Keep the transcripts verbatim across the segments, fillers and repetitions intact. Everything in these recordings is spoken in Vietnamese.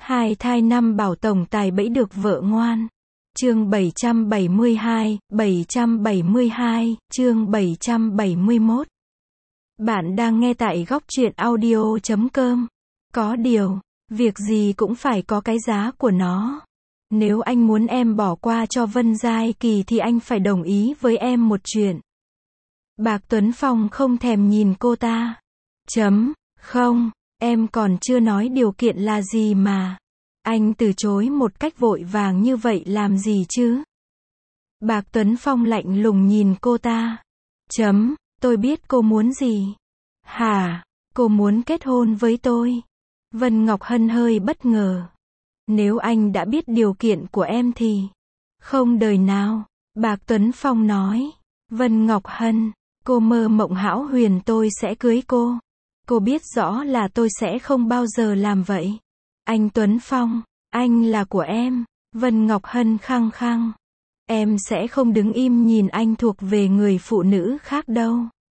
Hai thai năm bảo tổng tài bẫy được vợ ngoan. Chương bảy trăm bảy mươi hai, bảy trăm bảy mươi hai, chương bảy trăm bảy mươi mốt. Bạn đang nghe tại góc truyện audio chấm com. Có điều, việc gì cũng phải có cái giá của nó. Nếu anh muốn em bỏ qua cho Vân Giai Kỳ thì anh phải đồng ý với em một chuyện. Bạc Tuấn Phong không thèm nhìn cô ta. Chấm, không, em còn chưa nói điều kiện là gì mà. Anh từ chối một cách vội vàng như vậy làm gì chứ? Bạc Tuấn Phong lạnh lùng nhìn cô ta. Chấm, tôi biết cô muốn gì. Hả, cô muốn kết hôn với tôi? Vân Ngọc Hân hơi bất ngờ. Nếu anh đã biết điều kiện của em thì... Không đời nào, Bạc Tuấn Phong nói. Vân Ngọc Hân, cô mơ mộng hão huyền tôi sẽ cưới cô. Cô biết rõ là tôi sẽ không bao giờ làm vậy. Anh Tuấn Phong, anh là của em. Vân Ngọc Hân khăng khăng. Em sẽ không đứng im nhìn anh thuộc về người phụ nữ khác đâu.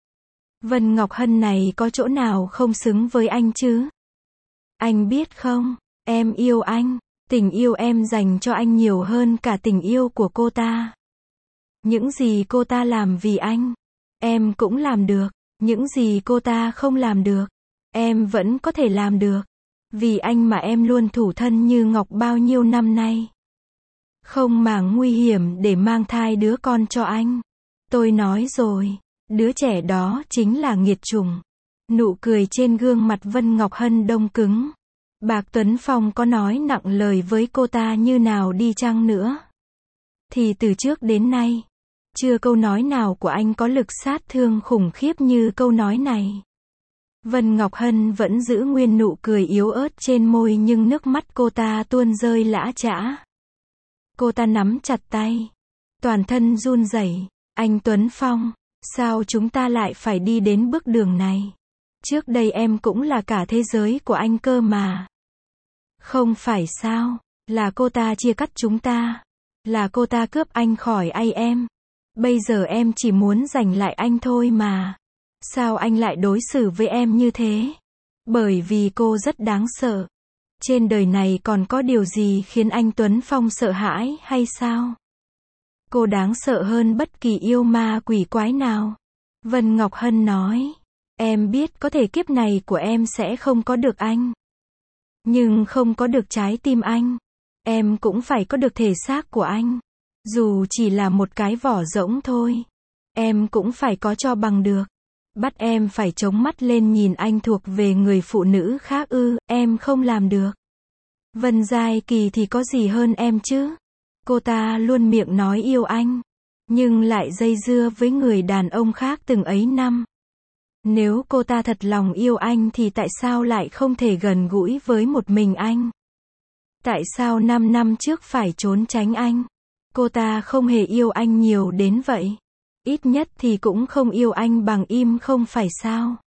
Vân Ngọc Hân này có chỗ nào không xứng với anh chứ? Anh biết không, em yêu anh. Tình yêu em dành cho anh nhiều hơn cả tình yêu của cô ta. Những gì cô ta làm vì anh, em cũng làm được. Những gì cô ta không làm được, em vẫn có thể làm được. Vì anh mà em luôn thủ thân như ngọc bao nhiêu năm nay. Không màng nguy hiểm để mang thai đứa con cho anh. Tôi nói rồi, đứa trẻ đó chính là nghiệt chủng. Nụ cười trên gương mặt Vân Ngọc Hân đông cứng. Bạc Tuấn Phong có nói nặng lời với cô ta như nào đi chăng nữa, thì từ trước đến nay, chưa câu nói nào của anh có lực sát thương khủng khiếp như câu nói này. Vân Ngọc Hân vẫn giữ nguyên nụ cười yếu ớt trên môi nhưng nước mắt cô ta tuôn rơi lã chã. Cô ta nắm chặt tay, toàn thân run rẩy. Anh Tuấn Phong, sao chúng ta lại phải đi đến bước đường này? Trước đây em cũng là cả thế giới của anh cơ mà. Không phải sao, là cô ta chia cắt chúng ta. Là cô ta cướp anh khỏi ai em. Bây giờ em chỉ muốn giành lại anh thôi mà. Sao anh lại đối xử với em như thế? Bởi vì cô rất đáng sợ. Trên đời này còn có điều gì khiến anh Tuấn Phong sợ hãi hay sao? Cô đáng sợ hơn bất kỳ yêu ma quỷ quái nào. Vân Ngọc Hân nói. Em biết có thể kiếp này của em sẽ không có được anh. Nhưng không có được trái tim anh. Em cũng phải có được thể xác của anh. Dù chỉ là một cái vỏ rỗng thôi. Em cũng phải có cho bằng được. Bắt em phải chống mắt lên nhìn anh thuộc về người phụ nữ khác ư, em không làm được. Vân Giai Kỳ thì có gì hơn em chứ? Cô ta luôn miệng nói yêu anh, nhưng lại dây dưa với người đàn ông khác từng ấy năm. Nếu cô ta thật lòng yêu anh thì tại sao lại không thể gần gũi với một mình anh? Tại sao năm năm trước phải trốn tránh anh? Cô ta không hề yêu anh nhiều đến vậy. Ít nhất thì cũng không yêu anh bằng im không phải sao?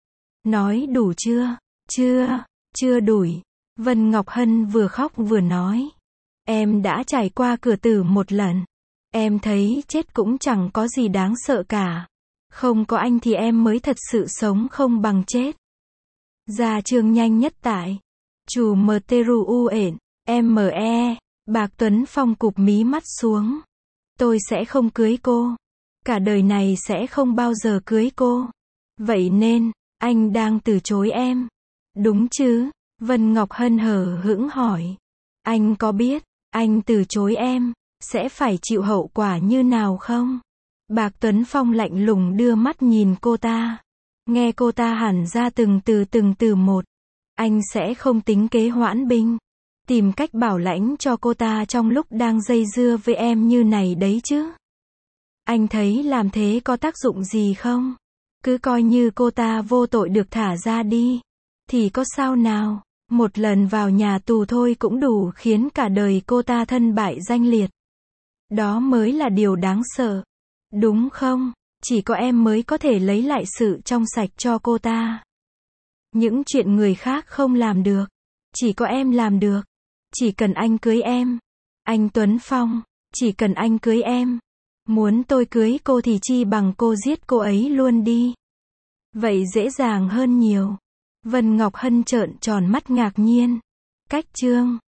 Nói đủ chưa? Chưa, chưa đủ. Vân Ngọc Hân vừa khóc vừa nói. Em đã trải qua cửa tử một lần. Em thấy chết cũng chẳng có gì đáng sợ cả. Không có anh thì em mới thật sự sống không bằng chết. Ra trường nhanh nhất tại. Chủ mờ tê rờ u ển, em e. Bạc Tuấn Phong cụp mí mắt xuống. Tôi sẽ không cưới cô. Cả đời này sẽ không bao giờ cưới cô. Vậy nên, anh đang từ chối em. Đúng chứ? Vân Ngọc Hân hờ hững hỏi. Anh có biết, anh từ chối em, sẽ phải chịu hậu quả như nào không? Bạc Tuấn Phong lạnh lùng đưa mắt nhìn cô ta. Nghe cô ta hẳn ra từng từ từng từ một. Anh sẽ không tính kế hoãn binh. Tìm cách bảo lãnh cho cô ta trong lúc đang dây dưa với em như này đấy chứ. Anh thấy làm thế có tác dụng gì không? Cứ coi như cô ta vô tội được thả ra đi. Thì có sao nào? Một lần vào nhà tù thôi cũng đủ khiến cả đời cô ta thân bại danh liệt. Đó mới là điều đáng sợ. Đúng không? Chỉ có em mới có thể lấy lại sự trong sạch cho cô ta. Những chuyện người khác không làm được, chỉ có em làm được. Chỉ cần anh cưới em. Anh Tuấn Phong, chỉ cần anh cưới em. Muốn tôi cưới cô thì chi bằng cô giết cô ấy luôn đi. Vậy dễ dàng hơn nhiều. Vân Ngọc Hân trợn tròn mắt ngạc nhiên. Cách chương